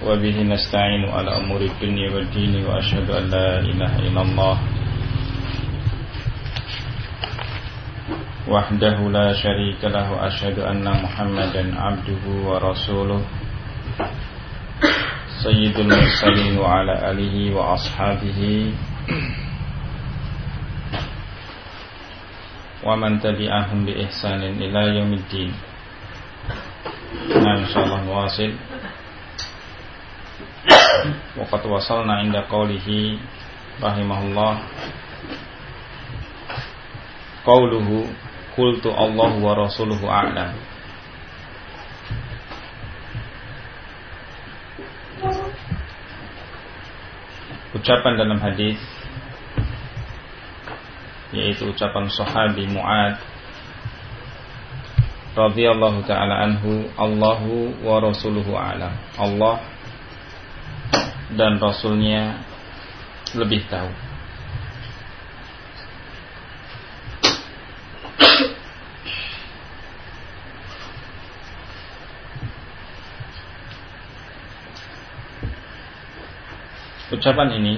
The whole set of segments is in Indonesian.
وبه نستعين على أمور الدنيا والدين وأشهد أن لا إله إلا الله وحده لا شريك له وأشهد أن محمدا عبده ورسوله سيد المرسلين وعلى آله وأصحابه ومن تبعهم بإحسان إلى يوم الدين. Nah, insyaallah wasil. Waqad wasalna inda qawlihi rahimahullah qawluhu qultu Allahu wa rasuluhu a'lam. Ucapan dalam hadis, yaitu ucapan sahabi Mu'ad radhiyallahu ta'ala anhu, Allahu wa rasuluhu a'lam. Allah dan Rasulnya lebih tahu. Ucapan ini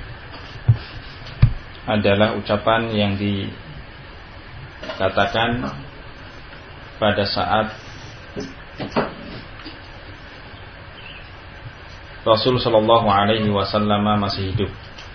adalah ucapan yang dikatakan pada saat Rasul sallallahu alaihi wasallam masih hidup.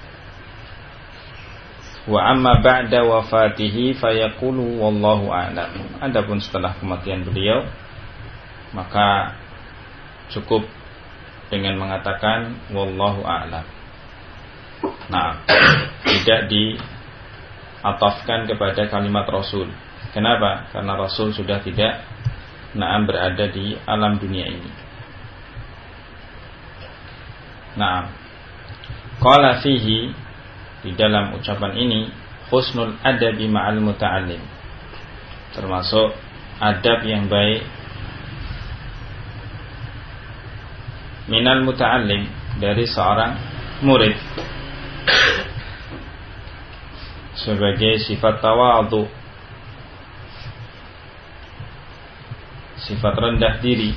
Wa amma ba'da wafatihi fayaqulu wallahu a'lam. Adapun setelah kematian beliau, maka cukup dengan mengatakan wallahu a'lam. Nah, tidak diatafkan kepada kalimat Rasul. Kenapa? Karena Rasul sudah tidak berada di alam dunia ini. Nah, qala fihi, di dalam ucapan ini, husnul adabi ma'al muta'allim, termasuk adab yang baik minal muta'allim, dari seorang murid, sebagai sifat tawadhu, sifat rendah diri,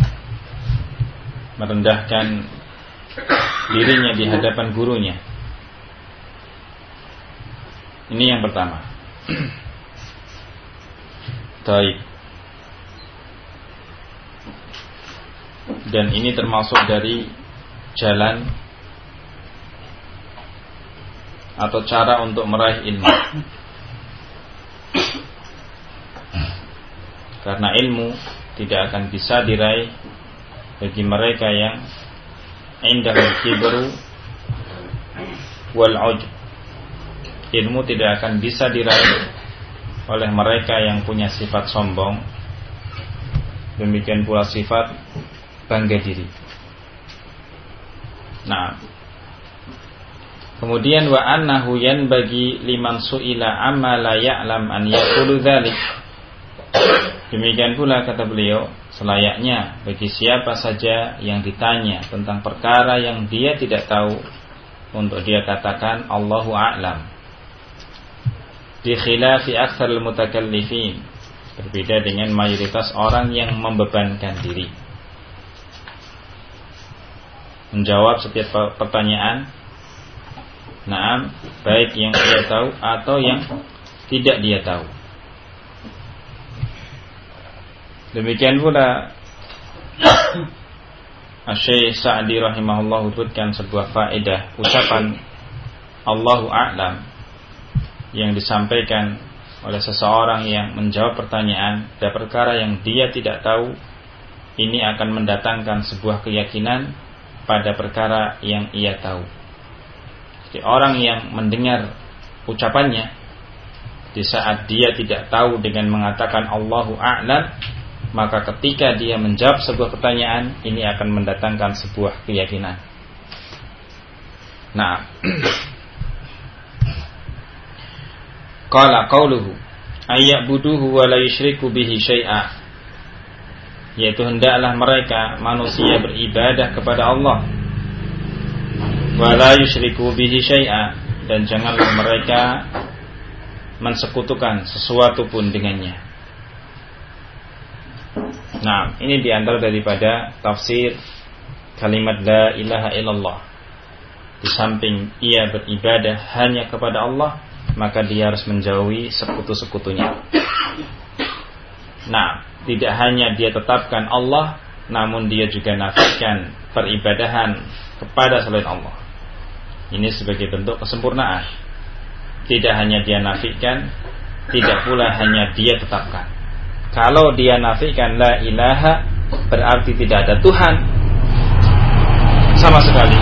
merendahkan dirinya di hadapan gurunya. Ini yang pertama. Baik. Dan ini termasuk dari jalan atau cara untuk meraih ilmu. Karena ilmu tidak akan bisa diraih bagi mereka yang indahul kibru wal ujb. Ilmu tidak akan bisa diraih oleh mereka yang punya sifat sombong, demikian pula sifat bangga diri. Nah, kemudian wa annahu yanbaghi liman su'ila amma la ya'lam an yaqulu dzalik. Demikian pula kata beliau, selayaknya bagi siapa saja yang ditanya tentang perkara yang dia tidak tahu, untuk dia katakan Allahu a'lam. Di khilafi aktsaril mutakallifin, berbeda dengan mayoritas orang yang membebankan diri, menjawab setiap pertanyaan, baik yang dia tahu atau yang tidak dia tahu. Demikian pula Syekh Sa'di rahimahullah menyebutkan sebuah faedah ucapan Allahu a'lam yang disampaikan oleh seseorang yang menjawab pertanyaan dari perkara yang dia tidak tahu. Ini akan mendatangkan sebuah keyakinan pada perkara yang ia tahu. Jadi orang yang mendengar ucapannya di saat dia tidak tahu dengan mengatakan Allahu a'lam, maka ketika dia menjawab sebuah pertanyaan, ini akan mendatangkan sebuah keyakinan. Nah, qala qauluhu ayyabuduhu wa la yusyriku bihi syai'a, yaitu hendaklah mereka manusia beribadah kepada Allah, wa la yusyriku bihi syai'a, dan janganlah mereka mensekutukan sesuatu pun dengannya. Nah, ini diantara daripada tafsir kalimat la ilaha illallah, di samping ia beribadah hanya kepada Allah, maka dia harus menjauhi sekutu-sekutunya. Nah, tidak hanya dia tetapkan Allah, namun dia juga nafikan peribadahan kepada selain Allah. Ini sebagai bentuk kesempurnaan. Tidak hanya dia nafikan, tidak pula hanya dia tetapkan. Kalau dia nafikan la ilaha, berarti tidak ada Tuhan sama sekali.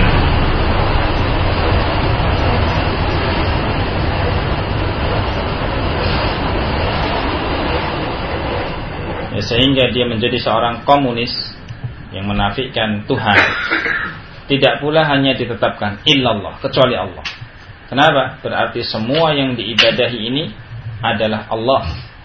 Ya, sehingga dia menjadi seorang komunis yang menafikan Tuhan. Tidak pula hanya ditetapkan illallah, kecuali Allah. Kenapa? Berarti semua yang diibadahi ini adalah Allah.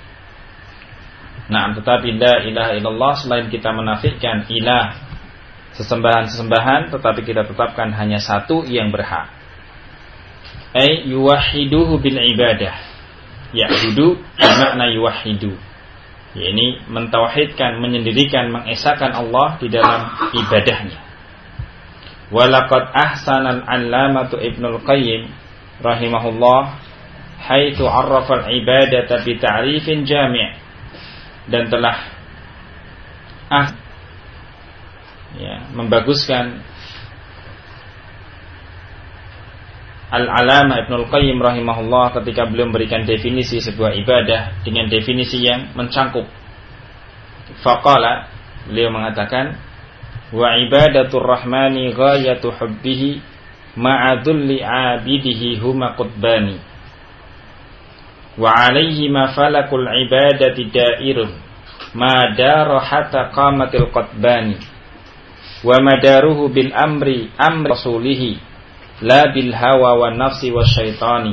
Nah, tetapi la ilaha illallah, selain kita menafikan ilah, sesembahan-sesembahan, tetapi kita tetapkan hanya satu yang berhak. Ay yuwahhiduhu bil ibadah. Ya'budu bermakna yuwahhidu. Ini mentauhidkan, menyendirikan, mengesahkan Allah di dalam ibadahnya. Walaqad ahsanal 'allamatu Ibnul Qayyim rahimahullah haitsu 'arrafa al-ibadata bi ta'rifin jami', dan telah membaguskan Al-Alama Ibnul Qayyim rahimahullah ketika beliau memberikan definisi sebuah ibadah dengan definisi yang mencangkup. Faqala, beliau mengatakan, wa ibadatur rahmani ghayatu hubbihi ma'adulli abidihi huma qutbani wa alaihi ma falakul ibadati dairun ma dara hatta qamatil qutbani wa madaruhu bil amri rasulihi la bil hawa wa nafsi wa syaitani.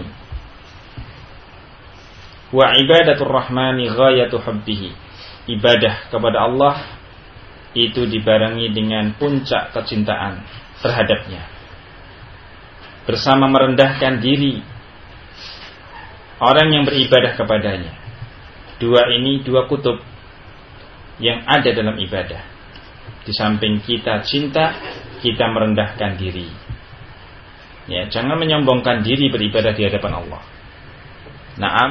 Wa ibadatur rahmani ghayatu hubbihi, ibadah kepada Allah itu dibarengi dengan puncak kecintaan terhadapnya, bersama merendahkan diri orang yang beribadah kepadanya. Dua ini dua kutub yang ada dalam ibadah. Di samping kita cinta, kita merendahkan diri. Ya, jangan menyombongkan diri beribadah di hadapan Allah. Naam.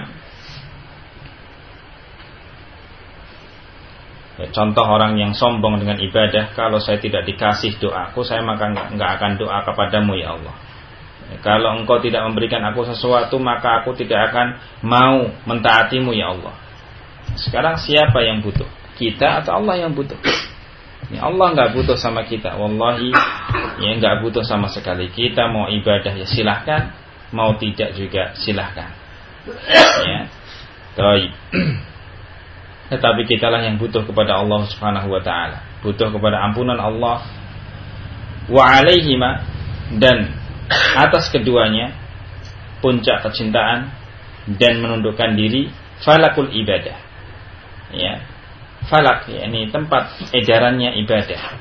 Ya, contoh orang yang sombong dengan ibadah, kalau saya tidak dikasih doaku, saya maka enggak akan doa kepadamu ya Allah. Ya, kalau engkau tidak memberikan aku sesuatu, maka aku tidak akan mau mentaatimu ya Allah. Sekarang siapa yang butuh? Kita atau Allah yang butuh? Ya, Allah enggak butuh sama kita, wallahi, ya enggak butuh sama sekali. Kita mau ibadah ya silahkan, mau tidak juga silahkan. Ya, baik. Tetapi kitalah yang butuh kepada Allah Subhanahu wa taala, butuh kepada ampunan Allah. Wa alaihima, dan atas keduanya puncak kecintaan dan menundukkan diri, falakul ibadah. Ya. Falak, yakni tempat edarannya ibadah.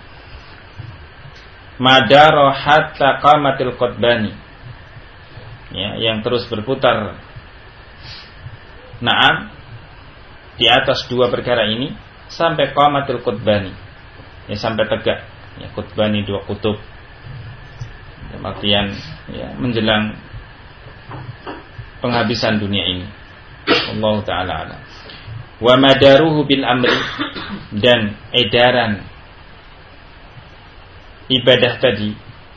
Madara hatta qamatil qutbani, ya, yang terus berputar. Naam, di atas dua perkara ini sampai qamatil qutbani, ya, sampai tegak. Ya, qutbani dua kutub. Artian ya, menjelang penghabisan dunia ini. Allah taala alam. Wa madaruhu bil amri, dan edaran ibadah tadi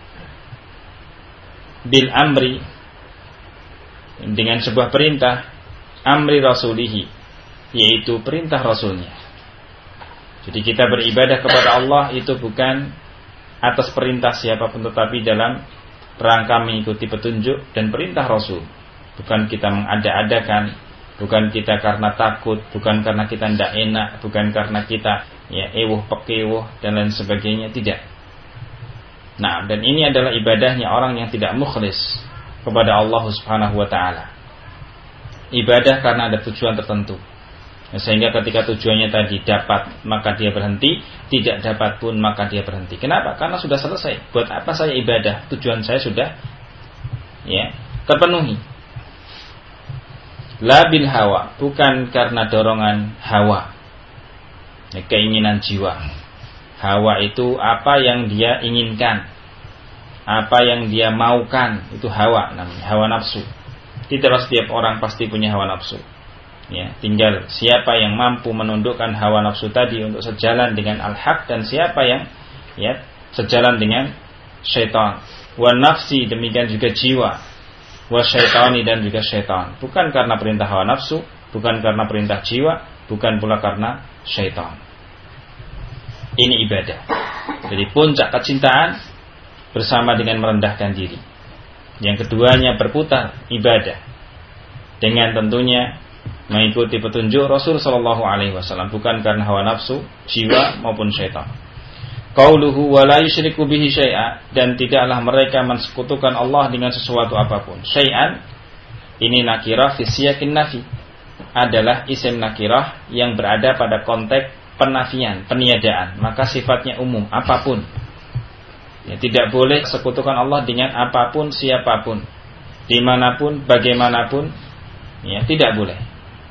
bil amri, dengan sebuah perintah, amri rasulihi, yaitu perintah rasulnya. Jadi kita beribadah kepada Allah itu bukan atas perintah siapapun, tetapi dalam rangka mengikuti petunjuk dan perintah rasul. Bukan kita mengada-adakan, bukan kita karena takut, bukan karena kita tidak enak, bukan karena kita ya ewuh pekewuh dan lain sebagainya, tidak. Nah, dan ini adalah ibadahnya orang yang tidak mukhlis kepada Allah Subhanahu wa taala. Ibadah karena ada tujuan tertentu. Sehingga ketika tujuannya tadi dapat, maka dia berhenti, tidak dapat pun maka dia berhenti. Kenapa? Karena sudah selesai. Buat apa saya ibadah? Tujuan saya sudah ya terpenuhi. La bil hawa, bukan karena dorongan hawa, ya, keinginan jiwa. Hawa itu apa yang dia inginkan, apa yang dia maukan, itu hawa namanya, hawa nafsu. Tidaklah setiap orang pasti punya hawa nafsu. Ya, tinggal siapa yang mampu menundukkan hawa nafsu tadi untuk sejalan dengan al-haq, dan siapa yang sejalan dengan syaitan. Wa nafsi, demikian juga jiwa. Wa syaitani, dan juga syaitan. Bukan karena perintah hawa nafsu, bukan karena perintah jiwa, bukan pula karena syaitan. Ini ibadah. Jadi puncak kecintaan bersama dengan merendahkan diri. Yang keduanya berputar ibadah dengan tentunya mengikuti petunjuk Rasul sallallahu alaihi wasallam, bukan karena hawa nafsu, jiwa maupun syaitan. Qauluhu wa la yusyriku bihi syai'a, dan tidaklah mereka mensekutukan Allah dengan sesuatu apapun. Syai'an ini nakirah fi siyaqin nafi, adalah isim nakirah yang berada pada konteks penafian, peniadaan, maka sifatnya umum, apapun. Ya, tidak boleh sekutukan Allah dengan apapun, siapapun, dimanapun, bagaimanapun, ya, tidak boleh.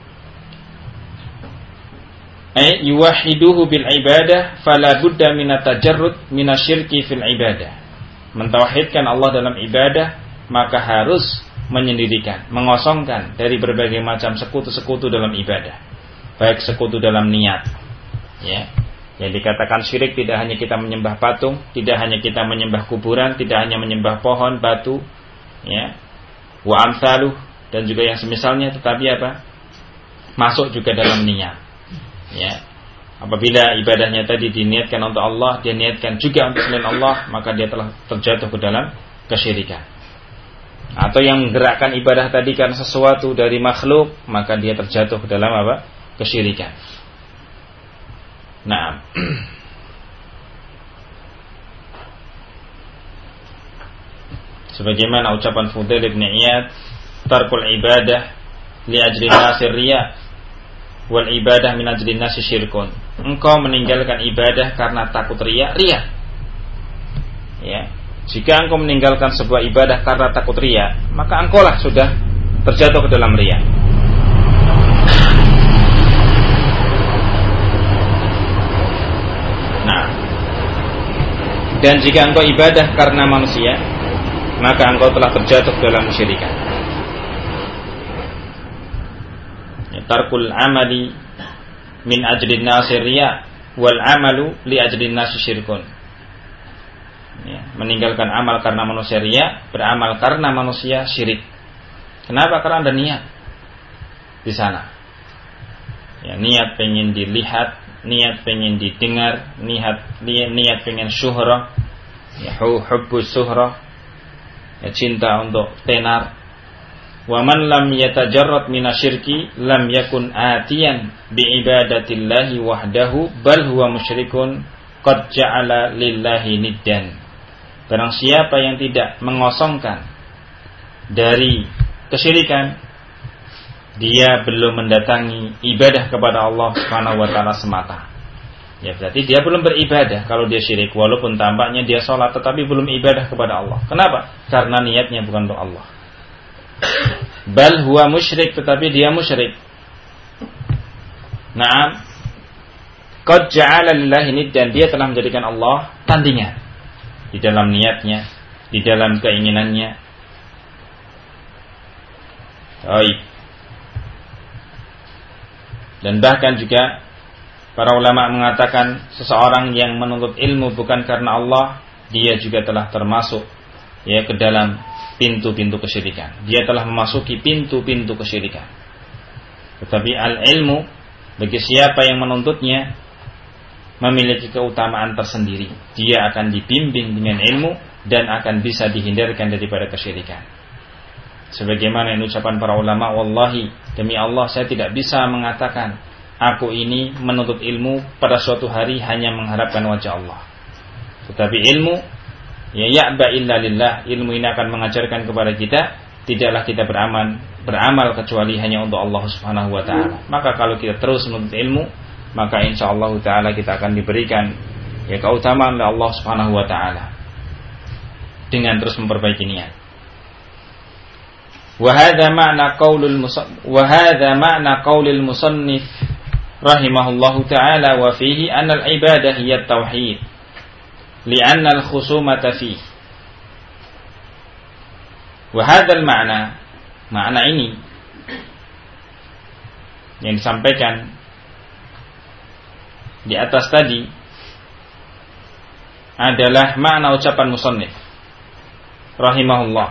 Yuwahiduhu bil ibadah fala budda minat tajarrud minasyirki fil ibadah. Mentauhidkan Allah dalam ibadah, maka harus menyendirikan, mengosongkan dari berbagai macam sekutu-sekutu dalam ibadah, baik sekutu dalam niat. Ya, yang dikatakan syirik tidak hanya kita menyembah patung, tidak hanya kita menyembah kuburan, tidak hanya menyembah pohon, batu, ya, wa amsaluh, dan juga yang semisalnya, tetapi apa? Masuk juga dalam niat. Ya, apabila ibadahnya tadi diniatkan untuk Allah, dia niatkan juga untuk selain Allah, maka dia telah terjatuh ke dalam kesyirikan. Atau yang menggerakkan ibadah tadi karena sesuatu dari makhluk, maka dia terjatuh ke dalam apa? Kesyirikan. Nah, sebagaimana ucapan Fudail bin Iyad, tarkul ibadah li ajli nasir riya wal ibadah min ajli nasi syirkun. Engkau meninggalkan ibadah karena takut riya. Ya, jika engkau meninggalkan sebuah ibadah karena takut riya, maka engkaulah sudah terjatuh ke dalam riya. Dan jika engkau ibadah karena manusia, maka engkau telah terjatuh dalam kesyirikan. Ya, tarkul amali min ajlin nasi riya wal amalu li ajlin nasi syirkun. Ya, meninggalkan amal karena manusia riya, beramal karena manusia syirik. Kenapa? Karena ada niat di sana. Ya, niat pengen dilihat, niat pengen didengar, niat pengen syuhrah, ya, hubbus syuhrah, ya, cinta untuk tenar. Wa man lam yatajarrad minasyirki lam yakun atiyan bi ibadatillahi wahdahu bal huwa musyrikun qad ja'ala lillahi niddan. Barang siapa yang tidak mengosongkan dari kesyirikan, dia belum mendatangi ibadah kepada Allah Subhanahu wa taala semata. Ya, berarti dia belum beribadah kalau dia syirik, walaupun tampaknya dia sholat tetapi belum ibadah kepada Allah. Kenapa? Karena niatnya bukan untuk Allah. Bal huwa musyrik, tetapi dia musyrik. Naam. Qad ja'ala lillahi niddan, dia telah menjadikan Allah tandingan di dalam niatnya, di dalam keinginannya. Baik. Dan bahkan juga para ulama mengatakan seseorang yang menuntut ilmu bukan karena Allah, dia juga telah termasuk, ya, ke dalam pintu-pintu kesyirikan. Dia telah memasuki pintu-pintu kesyirikan. Tetapi al-ilmu bagi siapa yang menuntutnya memiliki keutamaan tersendiri. Dia akan dibimbing dengan ilmu dan akan bisa dihindarkan daripada kesyirikan. Sebagaimana yang ucapan para ulama, wallahi, demi Allah saya tidak bisa mengatakan aku ini menuntut ilmu pada suatu hari hanya mengharapkan wajah Allah. Tetapi ilmu, ya, ya'ba illa lillah, ilmu ini akan mengajarkan kepada kita tidaklah kita beramal kecuali hanya untuk Allah Subhanahu wa taala. Maka kalau kita terus menuntut ilmu, maka insyaallah taala kita akan diberikan, ya, keutamaan oleh Allah Subhanahu wa taala dengan terus memperbaiki niat. Wa hadza ma'na qaulil musannif rahimahullahu ta'ala wa fihi anna al-ibadah hiya at-tauhid li'anna al-khusumata fihi. Wa hadzal makna ini yang disampaikan di atas tadi adalah makna ucapan musannif rahimahullah.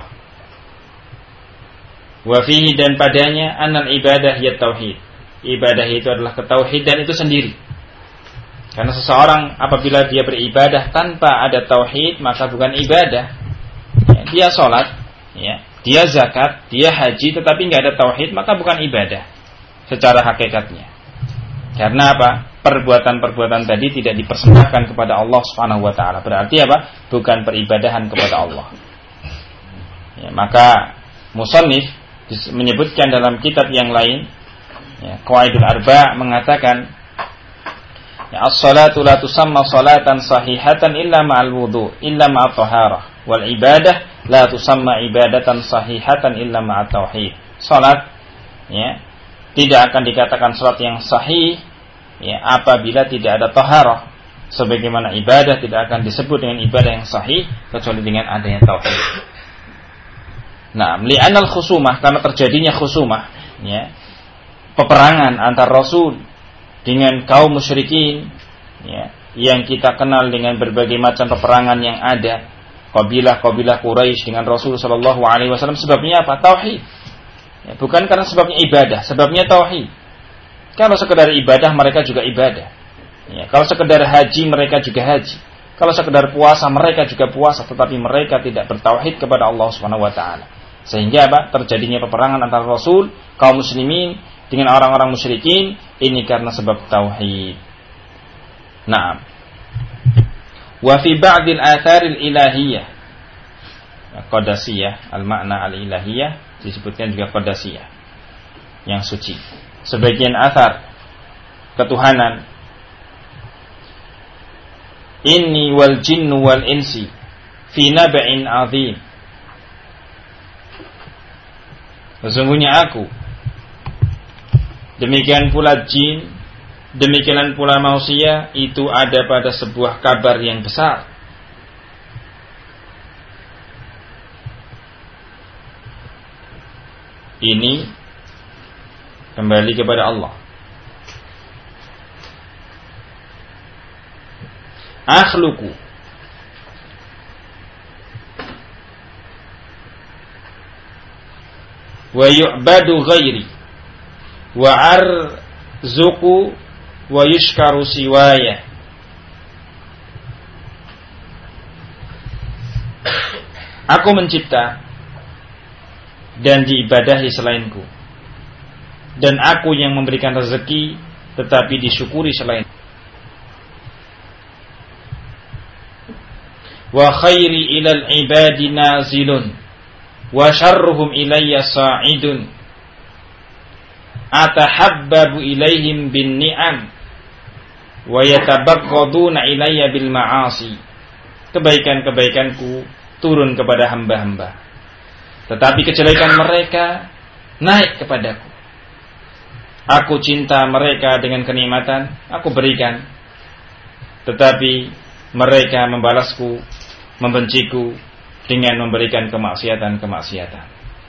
Wa fihi, dan padanya, annal ibadah hiya tauhid. Ibadah itu adalah ketauhidan itu sendiri. Karena seseorang apabila dia beribadah tanpa ada tauhid, maka bukan ibadah. Ya, dia sholat, ya, dia zakat, dia haji, tetapi nggak ada tauhid, maka bukan ibadah secara hakikatnya. Karena apa? Perbuatan-perbuatan tadi tidak dipersembahkan kepada Allah Subhanahu wa taala. Berarti apa? Bukan peribadahan kepada Allah. Ya, maka musannif menyebutkan dalam kitab yang lain, ya, Qawaidul Arba' mengatakan, ya, as-salatu la tusamma salatan sahihatan illa ma'al wudu, illa ma'at taharah, wal ibadah la tusamma ibadatan sahihatan illa ma'at tauhid. Salat, ya, tidak akan dikatakan salat yang sahih, ya, apabila tidak ada taharah. Sebagaimana ibadah tidak akan disebut dengan ibadah yang sahih kecuali dengan adanya tauhid. Nah, li'anal khusumah, karena terjadinya khusumah, ya, peperangan antar Rasul dengan kaum musyrikin, ya, yang kita kenal dengan berbagai macam peperangan yang ada, kabilah-kabilah Quraisy dengan Rasul sallallahu alaihi wasallam. Sebabnya apa? Tauhid. Ya, bukan karena sebabnya ibadah, sebabnya tauhid. Kalau sekedar ibadah, mereka juga ibadah. Ya, kalau sekedar haji, mereka juga haji. Kalau sekedar puasa, mereka juga puasa, tetapi mereka tidak bertauhid kepada Allah Subhanahu wa taala. Sehingga apa? Terjadinya peperangan antara Rasul, kaum muslimin dengan orang-orang musyrikin, ini karena sebab tauhid. Naam. Wa fi ba'dil atharil ilahiyah, qadasiyah, al-makna al-ilahiyah disebutkan juga qadasiyah, yang suci. Sebagian athar ketuhanan, inni wal jinnu wal insi fi naba'in azim. Sesungguhnya aku, demikian pula jin, demikian pula manusia, itu ada pada sebuah kabar yang besar. Ini kembali kepada Allah. Akhluqu, wa yu'badu ghairi, wa arzuqu wa yushkaru siwaya. Aku mencipta dan diibadahi selainku, dan aku yang memberikan rezeki tetapi disyukuri selain. Wa khairi ilal ibadi nazilun, wa syarruhum ilayya sa'idun, atahabbabu ilaihim bin ni'am, wa yatabaghaduna ilayya bil ma'asi. Kebaikan-kebaikanku turun kepada hamba-hamba, tetapi kejelekan mereka naik kepadaku. Aku cinta mereka dengan kenikmatan, aku berikan, tetapi mereka membalasku, membenciku dengan memberikan kemaksiatan-kemaksiatan.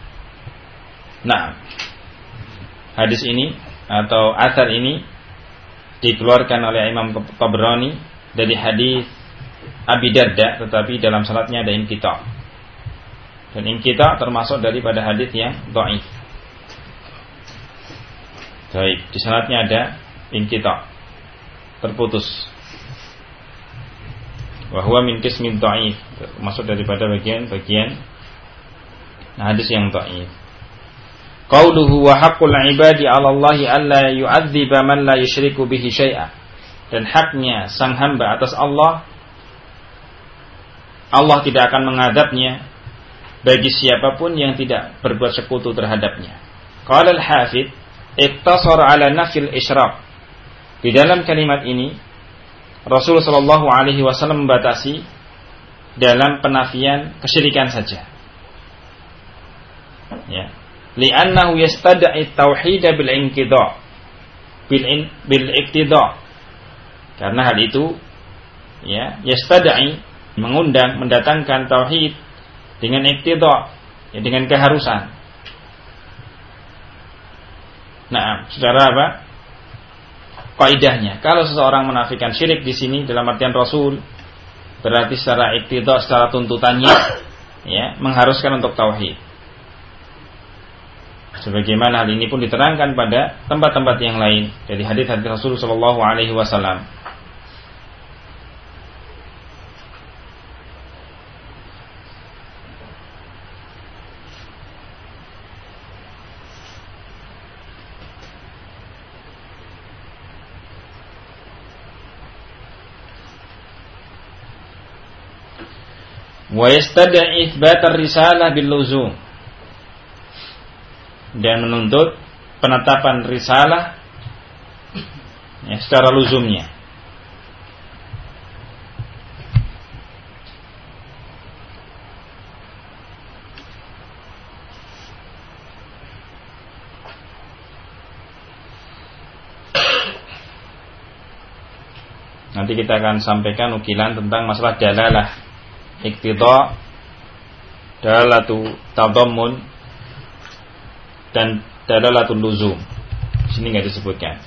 Nah, hadis ini atau athar ini dikeluarkan oleh Imam Tabrani dari hadis Abi Darda, tetapi dalam sanadnya ada inqita'. Dan inqita' termasuk daripada hadis yang dhaif. Baik, di sanadnya ada inqita', terputus. Wa huwa min qismin dhaif, termasuk daripada bagian-bagian hadis yang dhaif. Qauluhu wa haqqul ibadi 'ala Allahi alla yu'adziba man la yusyriku bihi syai'a. Dan haknya sang hamba atas Allah, Allah tidak akan mengadabnya bagi siapapun yang tidak berbuat sekutu terhadapnya. Qala al-Hafidz iktasara 'ala nafil isyraq. Di dalam kalimat ini Rasulullah sallallahu alaihi wasallam membatasi dalam penafian kesyirikan saja. Ya. Li'annahu yastad'i tauhid bil inqidha'. bil iqtida. Karena hal itu ya yastad'i, mengundang, mendatangkan tauhid dengan iqtida, ya, dengan keharusan. Nah, saudara apa? Kaidahnya, kalau seseorang menafikan syirik di sini dalam artian Rasul, berarti secara iqtida, secara tuntutannya, ya, mengharuskan untuk tauhid. Sebagaimana hal ini pun diterangkan pada tempat-tempat yang lain dari hadis-hadis Rasul sallallahu alaihi wasallam. Wa yastad'i itsbat ar-risalah bil luzum, dan menuntut penetapan risalah, ya, secara luzumnya. Nanti kita akan sampaikan ukilan tentang masalah dalalah iqtida, dalalatu tadammun, dan dalalatul luzum. Di sini enggak disebutkan.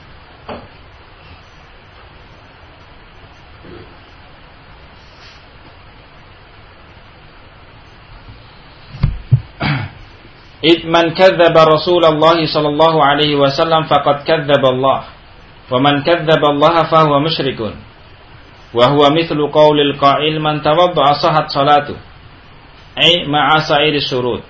Man kadzdzaba Rasulullah sallallahu alaihi wasallam faqad kadzdzaba Allah, wa man kadzdzaba Allah fa huwa musyrikun. Wa huwa mithlu qaulil qa'il man tawadda'a sahat salatu, ai ma'a sa'iri syurut.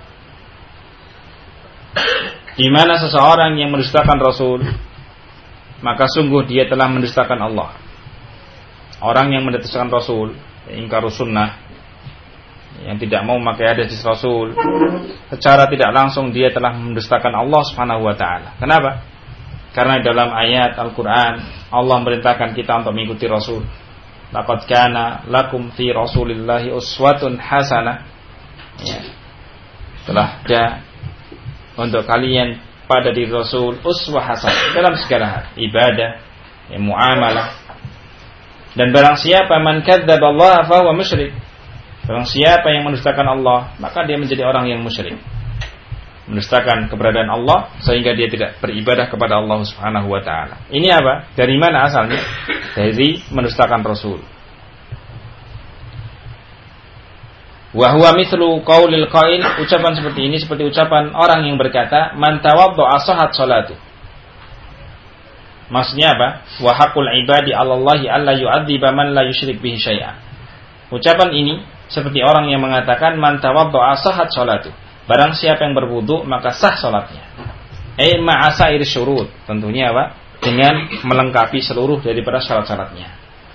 Di mana seseorang yang mendustakan Rasul, maka sungguh dia telah mendustakan Allah. Orang yang mendustakan Rasul, ingkarus sunnah, yang tidak mau memakai hadis Rasul, secara tidak langsung dia telah mendustakan Allah Subhanahu wa taala. Kenapa? Karena dalam ayat Al-Qur'an Allah memerintahkan kita untuk mengikuti Rasul. Laqad kana lakum fi Rasulillahi uswatun hasanah. Ya. Telah ada untuk kalian pada diri Rasul uswah hasanah dalam segala hal, ibadah, ya, muamalah. Dan barang siapa man kadzdzaba Allah fa huwa musyrik. Barang siapa yang mendustakan Allah, maka dia menjadi orang yang musyrik. Mendustakan keberadaan Allah sehingga dia tidak beribadah kepada Allah Subhanahu wa taala. Ini apa? Dari mana asalnya? Dari mendustakan Rasul. Wa huwa mithlu qaulil qail, ucapan seperti ini seperti ucapan orang yang berkata man tawadda'a sahat salatu. Maksudnya apa? Wa haqqul ibadi 'ala Allahi alla yu'adziba man la yusyrik bihi syai'a. Ucapan ini seperti orang yang mengatakan man tawadda'a sahat salatu. Barang siapa yang berwudu maka sah salatnya. Ma'a sa'iri syurut. Tentunya apa? Dengan melengkapi seluruh daripada syarat-syaratnya.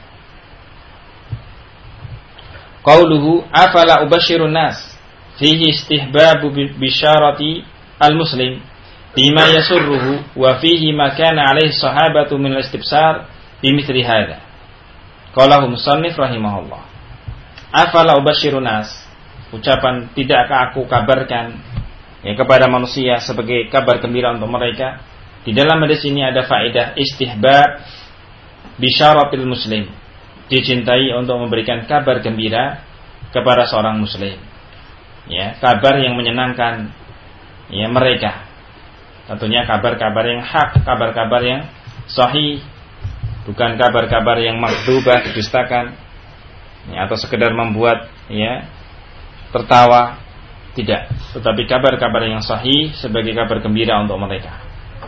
Qauluhu afala ubashirun nas fihi istihbabu bisyarati al-muslim bima yasurruhu wa fihi ma kana alaihi sahabatu min al-istibsar bimithli hadha. Qalahu musannif rahimahullah. Afala ubashirun nas, ucapan tidakkah aku kabarkan, ya, kepada manusia sebagai kabar gembira untuk mereka. Di dalam hadis ini ada faedah istihbab bisyaratil muslim, dicintai untuk memberikan kabar gembira kepada seorang muslim, ya, kabar yang menyenangkan, ya, mereka. Tentunya kabar-kabar yang hak, kabar-kabar yang sahih, bukan kabar-kabar yang makdzubah, didustakan, ya, atau sekedar membuat, ya, tertawa, tidak, tetapi kabar-kabar yang sahih sebagai kabar gembira untuk mereka.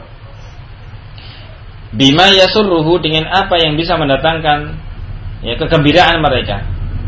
Bima yasurruhu, dengan apa yang bisa mendatangkan, ya, kegembiraan mereka.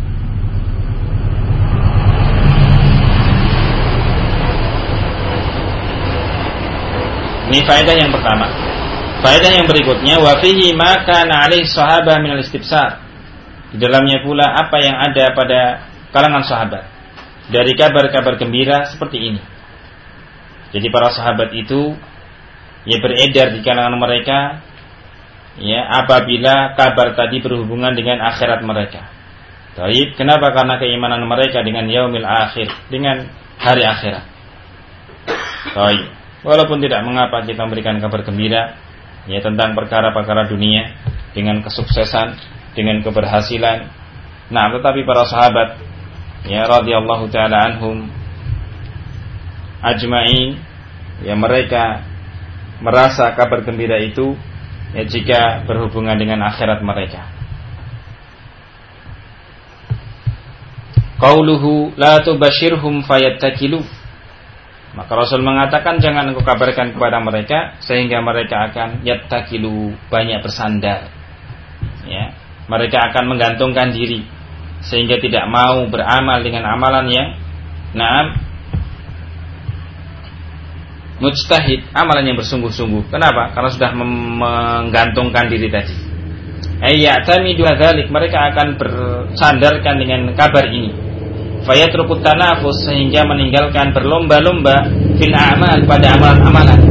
Ini faedah yang pertama. Faedah yang berikutnya, wa fihi ma kana alaihi sahabah minal istibsar. Di dalamnya pula apa yang ada pada kalangan sahabat dari kabar-kabar gembira seperti ini. Jadi para sahabat itu, ya, beredar di kalangan mereka, ya, apabila kabar tadi berhubungan dengan akhirat mereka. Baik, kenapa? Karena keimanan mereka dengan yaumil akhir, dengan hari akhirat. Baik, walaupun tidak mengapa kita memberikan kabar gembira, ya, tentang perkara-perkara dunia dengan kesuksesan, dengan keberhasilan. Nah, tetapi para sahabat ya radhiyallahu taala anhum ajma'in, ya, mereka merasa kabar gembira itu ya jika berhubungan dengan akhirat mereka. Qauluhu la tubashirhum fayattakilu, maka Rasul mengatakan jangan engkau kabarkan kepada mereka sehingga mereka akan yattakilu, banyak bersandar, ya, mereka akan menggantungkan diri sehingga tidak mau beramal dengan amalan yang mujtahid, amalan yang bersungguh-sungguh. Kenapa? Karena sudah menggantungkan diri tadi. Ayyatamidu dzalik, mereka akan bersandarkan dengan kabar ini. Fayatrukut tanafus, sehingga meninggalkan berlomba-lomba fil a'mal, pada amalan-amalan.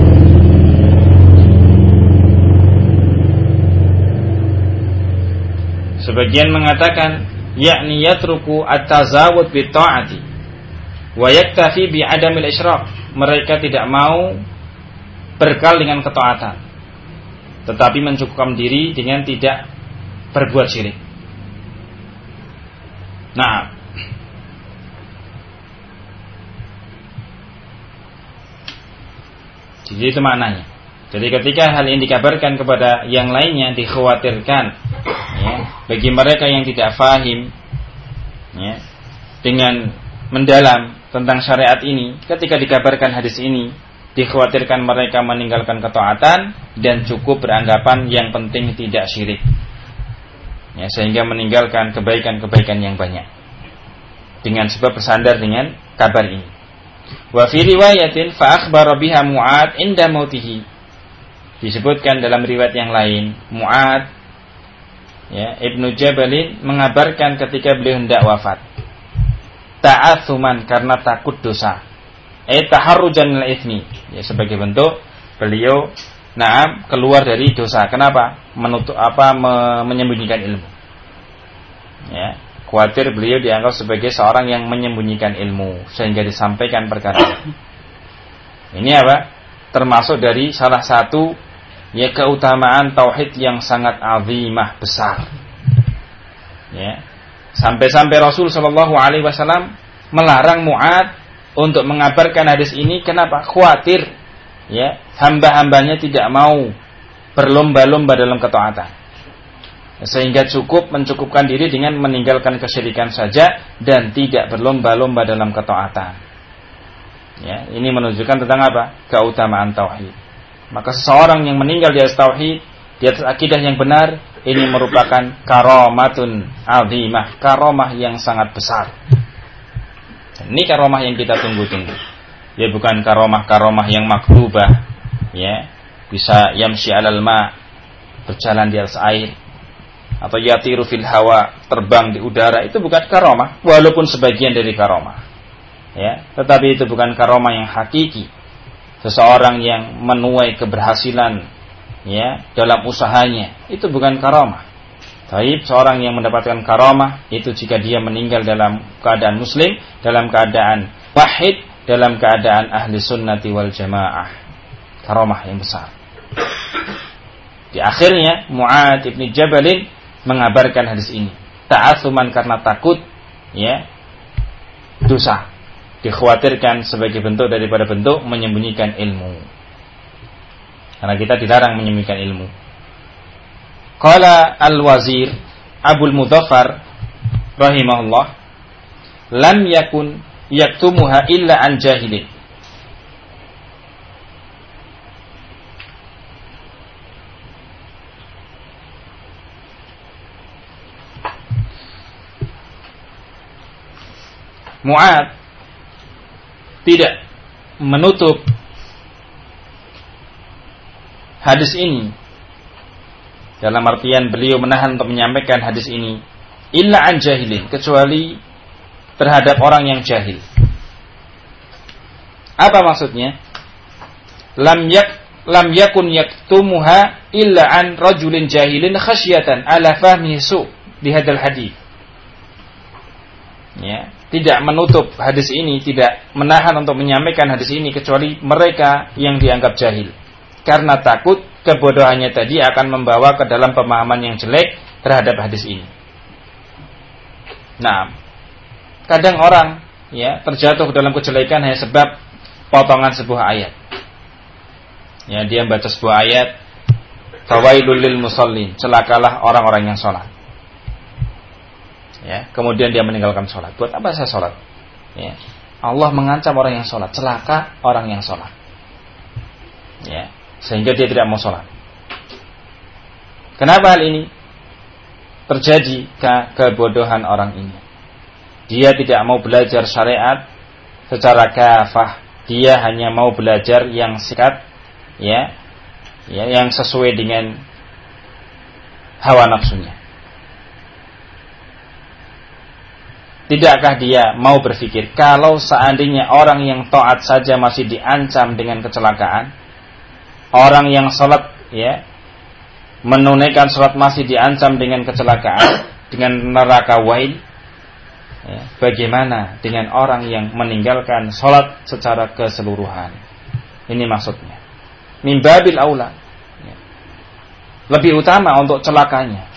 Sebagian mengatakan yakni yatruku at-tazawud bi ta'ati wa yaktafi bi adamil isyraq. Mereka tidak mau berkal dengan ketaatan, tetapi mencukupkan diri dengan tidak berbuat syirik. Nah, jadi itu maknanya. Jadi ketika hal ini dikabarkan kepada yang lainnya, dikhawatirkan ya, bagi mereka yang tidak fahim ya, dengan mendalam tentang syariat ini, ketika dikabarkan hadis ini, dikhawatirkan mereka meninggalkan ketaatan dan cukup beranggapan yang penting tidak syirik ya, sehingga meninggalkan kebaikan-kebaikan yang banyak dengan sebab bersandar dengan kabar ini. Wa fi riwayatin fa akhbara biha Mu'ad inda mautihi, disebutkan dalam riwayat yang lain, Mu'ad ya, Ibnu Jabalin mengabarkan ketika beliau hendak wafat, ta'atsuman, karena takut dosa, taharrujan minal itsmi, ya, sebagai bentuk beliau keluar dari dosa. Kenapa? Menyembunyikan ilmu. Ya, khawatir beliau dianggap sebagai seorang yang menyembunyikan ilmu sehingga disampaikan perkara. Ini apa? Termasuk dari salah satu ya keutamaan tauhid yang sangat azimah, besar. Ya. Sampai-sampai Rasul sallallahu alaihi wasallam melarang Mu'ad untuk mengabarkan hadis ini. Kenapa? Khawatir ya hamba-hambanya tidak mau berlomba-lomba dalam ketaatan, sehingga mencukupkan diri dengan meninggalkan kesyirikan saja dan tidak berlomba-lomba dalam ketaatan. Ya, ini menunjukkan tentang apa? Keutamaan tauhid. Maka seseorang yang meninggal di atas tauhid, di atas akidah yang benar, ini merupakan karomatun azimah, karomah yang sangat besar. Ini karomah yang kita tunggu-tunggu. Ya, bukan karomah yang makrubah, ya, bisa yamshi alal ma, berjalan di atas air, atau yatiru fil hawa, terbang di udara. Itu bukan karomah, walaupun sebagian dari karomah. Ya, tetapi itu bukan karomah yang hakiki. Seseorang yang menuai keberhasilan ya dalam usahanya, itu bukan karomah. Tapi seorang yang mendapatkan karomah itu jika dia meninggal dalam keadaan muslim, dalam keadaan wahid, dalam keadaan ahli sunnati wal jamaah. Karomah yang besar. Di akhirnya Mu'ad ibn Jabalin mengabarkan hadis ini, ta'atsuman, karena takut ya dosa, dikhawatirkan sebagai bentuk daripada bentuk menyembunyikan ilmu. Karena kita dilarang menyembunyikan ilmu. Qala al-Wazir Abul Mudhaffar rahimahullah, lam yakun yaktumuha illa an jahilin. Mu'ad tidak menutup hadis ini, dalam artian beliau menahan untuk menyampaikan hadis ini illa an jahilin, kecuali terhadap orang yang jahil. Apa maksudnya? Lam yakun yaktumuha illa an rajulin jahilin khasyatan ala fahmi su' di hadzal hadis. Ya, tidak menutup hadis ini, tidak menahan untuk menyampaikan hadis ini kecuali mereka yang dianggap jahil, karena takut kebodohannya tadi akan membawa ke dalam pemahaman yang jelek terhadap hadis ini. Nah, kadang orang ya terjatuh dalam kejelekan hanya sebab potongan sebuah ayat. Ya, dia membaca sebuah ayat, fawailul lil musallin, celakalah orang-orang yang sholat. Ya, kemudian dia meninggalkan sholat. Buat apa saya sholat? Ya, Allah mengancam orang yang sholat, celaka orang yang sholat. Ya, sehingga dia tidak mau sholat. Kenapa hal ini terjadi? Kebodohan orang ini. Dia tidak mau belajar syariat secara kafah. Dia hanya mau belajar yang singkat, ya, yang sesuai dengan hawa nafsunya. Tidakkah dia mau berpikir kalau seandainya orang yang taat saja masih diancam dengan kecelakaan, orang yang sholat, ya, menunaikan sholat masih diancam dengan kecelakaan, dengan neraka wail, ya, bagaimana dengan orang yang meninggalkan sholat secara keseluruhan? Ini maksudnya. Min babil aula, ya, lebih utama untuk celakanya.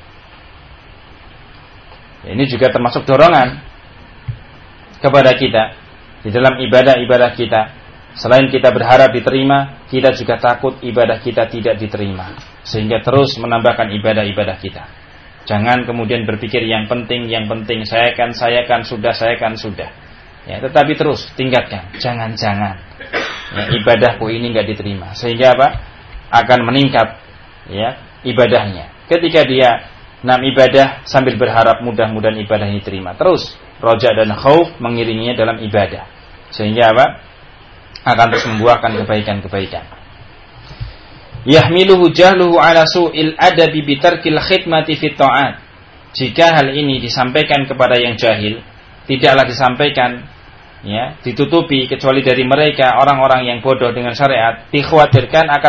Ini juga termasuk dorongan kepada kita di dalam ibadah-ibadah kita. Selain kita berharap diterima, kita juga takut ibadah kita tidak diterima, sehingga terus menambahkan ibadah-ibadah kita. Jangan kemudian berpikir yang penting, saya kan sudah. Ya, tetapi terus tingkatkan. Jangan-jangan ya, ibadahku ini enggak diterima, sehingga apa? Akan meningkat ya ibadahnya. Ketika dia ibadah sambil berharap mudah-mudahan ibadah ini diterima. Terus roja dan khauf mengiringinya dalam ibadah. Sehingga apa? Akan terus membuahkan kebaikan-kebaikan. Yahmiluhu jahluhu ala su'il adabi bitarkil khidmati fit ta'at. Jika hal ini disampaikan kepada yang jahil, tidaklah disampaikan ya, ditutupi kecuali dari mereka orang-orang yang bodoh dengan syariat, dikhawatirkan akan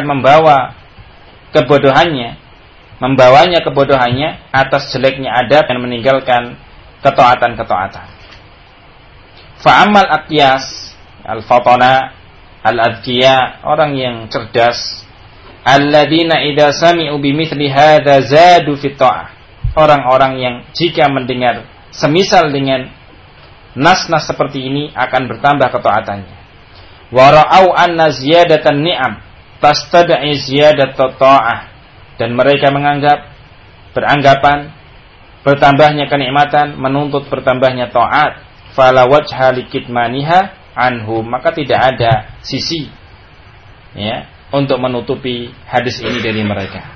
membawanya kebodohannya atas jeleknya adab dan meninggalkan ketaatan-ketaatan. Fa'amal aqyas al-fatana al-adkiya, orang yang cerdas, alladzina idza sami'u bimithli hadza zadu fit ta'ah, orang-orang yang jika mendengar semisal dengan nas-nas seperti ini akan bertambah ketaatannya. Wa ra'au anna ziyadatan ni'am tastad'i ziyadat ta'ah, dan mereka beranggapan bertambahnya kenikmatan menuntut bertambahnya taat, fala wajha likitmaniha anhu, maka tidak ada sisi ya untuk menutupi hadis ini dari mereka.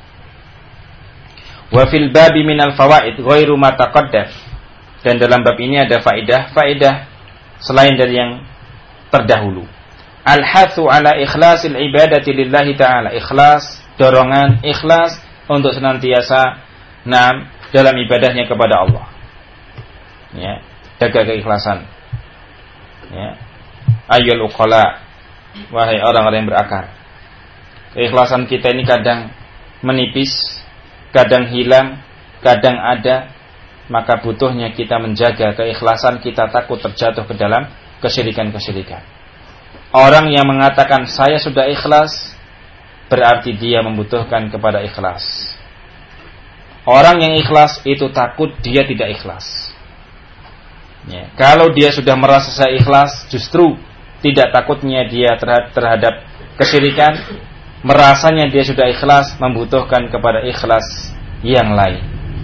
Wa fil babi minal fawaid ghairu ma taqaddam, dan dalam bab ini ada faedah selain dari yang terdahulu. Al-hathu ala ikhlasil ibadati lillahi ta'ala, dorongan ikhlas untuk senantiasa dalam ibadahnya kepada Allah. Ya, jaga keikhlasan. Ya. Ayyul uqala, wahai orang-orang yang berakal. Keikhlasan kita ini kadang menipis, kadang hilang, kadang ada, maka butuhnya kita menjaga keikhlasan kita, takut terjatuh ke dalam kesyirikan-kesyirikan. Orang yang mengatakan saya sudah ikhlas, berarti dia membutuhkan kepada ikhlas. Orang yang ikhlas itu takut dia tidak ikhlas. Ya, kalau dia sudah merasa saya ikhlas, justru tidak takutnya dia terhadap kesyirikan, merasanya dia sudah ikhlas, membutuhkan kepada ikhlas yang lain.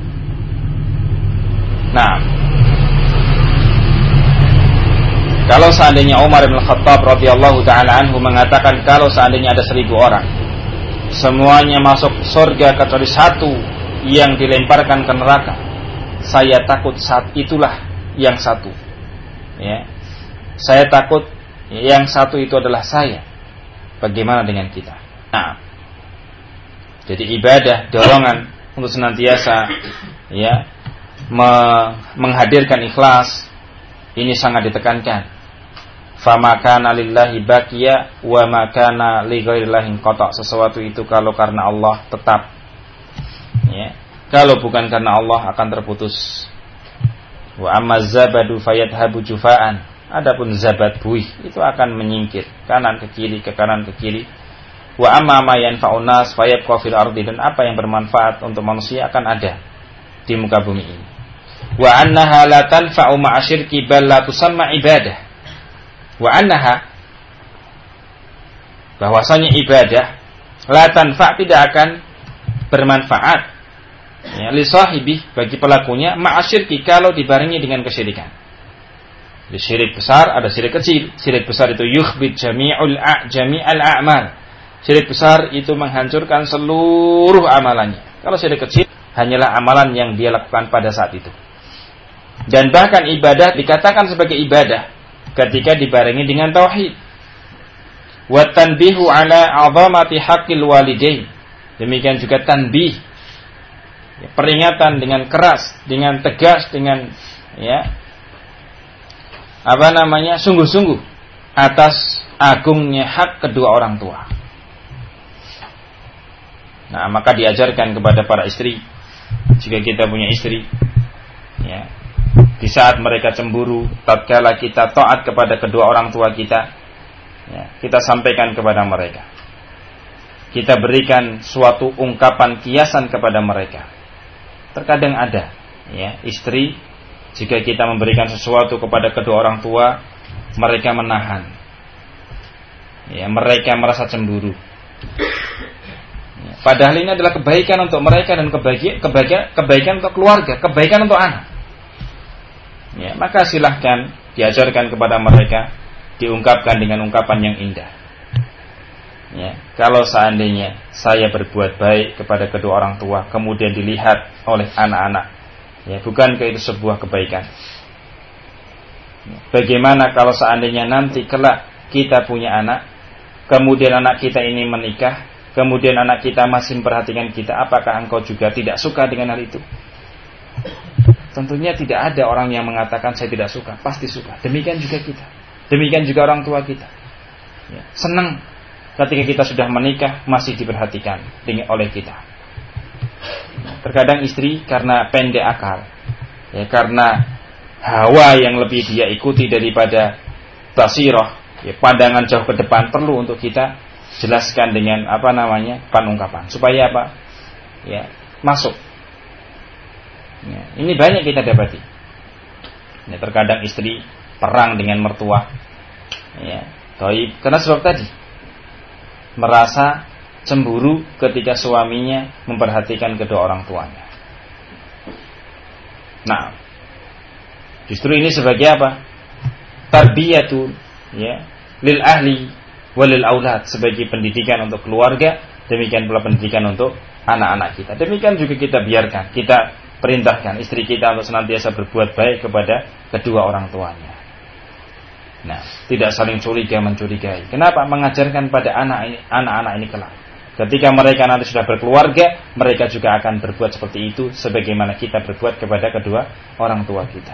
Nah, kalau seandainya Umar bin Khattab radhiyallahu taala anhu mengatakan kalau seandainya ada 1000 orang, semuanya masuk surga kecuali satu yang dilemparkan ke neraka, saya takut saat itulah yang satu. Ya, saya takut yang satu itu adalah saya. Bagaimana dengan kita? Nah, jadi ibadah dorongan untuk senantiasa ya menghadirkan ikhlas ini sangat ditekankan. Fama kana lillahi baqiya wa ma kana li ghairillahi qata. Sesuatu itu kalau karena Allah tetap, ya. Kalau bukan karena Allah akan terputus. Wa amma zabadu fayadhabu jufaan. Adapun zabat buih itu akan menyingkir kanan ke kiri, ke kanan ke kiri, Wa amma ma yanfa'un nas fa yabqa fil ardi, dan apa yang bermanfaat untuk manusia akan ada di muka bumi ini. Wa annaha la tanfa'u ma'a syirki bal la tusamma ibadah. Wa annaha, bahwasanya ibadah la tanfa' tidak akan bermanfaat ya, li sahibi, bagi pelakunya, ma'a syirki, kalau dibarengi dengan kesyirikan. Di syirik besar ada syirik kecil. Syirik besar itu yukhbit jami'al a'mal. Syirik besar itu menghancurkan seluruh amalannya. Kalau syirik kecil hanyalah amalan yang dia lakukan pada saat itu. Dan bahkan ibadah dikatakan sebagai ibadah ketika dibarengi dengan tauhid. Wa tanbihu ala 'azamati haqqil walidain. Demikian juga tanbih, peringatan dengan keras, dengan tegas, dengan sungguh-sungguh atas agungnya hak kedua orang tua. Nah, maka diajarkan kepada para istri, jika kita punya istri, ya, di saat mereka cemburu, tatkala kita taat kepada kedua orang tua kita, ya, kita sampaikan kepada mereka. Kita berikan suatu ungkapan kiasan kepada mereka. Terkadang ada, ya, istri, jika kita memberikan sesuatu kepada kedua orang tua, mereka menahan, ya, mereka merasa cemburu. Padahal ini adalah kebaikan untuk mereka dan kebaikan untuk keluarga, kebaikan untuk anak. Ya, maka silahkan diajarkan kepada mereka, diungkapkan dengan ungkapan yang indah. Ya, kalau seandainya saya berbuat baik kepada kedua orang tua, kemudian dilihat oleh anak-anak, ya, bukankah itu sebuah kebaikan? Bagaimana kalau seandainya nanti kelak kita punya anak, kemudian anak kita ini menikah, kemudian anak kita masih memperhatikan kita, apakah engkau juga tidak suka dengan hal itu? Tentunya tidak ada orang yang mengatakan saya tidak suka, pasti suka. Demikian juga kita, demikian juga orang tua kita, ya, senang ketika kita sudah menikah masih diperhatikan oleh kita. Terkadang istri karena pendek akal, ya, karena hawa yang lebih dia ikuti daripada basirah, ya, pandangan jauh ke depan, perlu untuk kita jelaskan dengan ungkapan supaya apa? Ya, masuk. Ya, ini banyak kita dapati. Ya, terkadang istri perang dengan mertua. Ya, karena sebab tadi merasa cemburu ketika suaminya memperhatikan kedua orang tuanya. Nah, justru ini sebagai apa? Tarbiyatu, ya, lil ahli walil aulad, sebagai pendidikan untuk keluarga, demikian pula pendidikan untuk anak-anak kita. Demikian juga kita biarkan, kita perintahkan istri kita untuk senantiasa berbuat baik kepada kedua orang tuanya. Nah, tidak saling mencurigai. Kenapa? Mengajarkan pada anak-anak ini kelak. Ketika mereka nanti sudah berkeluarga, mereka juga akan berbuat seperti itu, sebagaimana kita berbuat kepada kedua orang tua kita.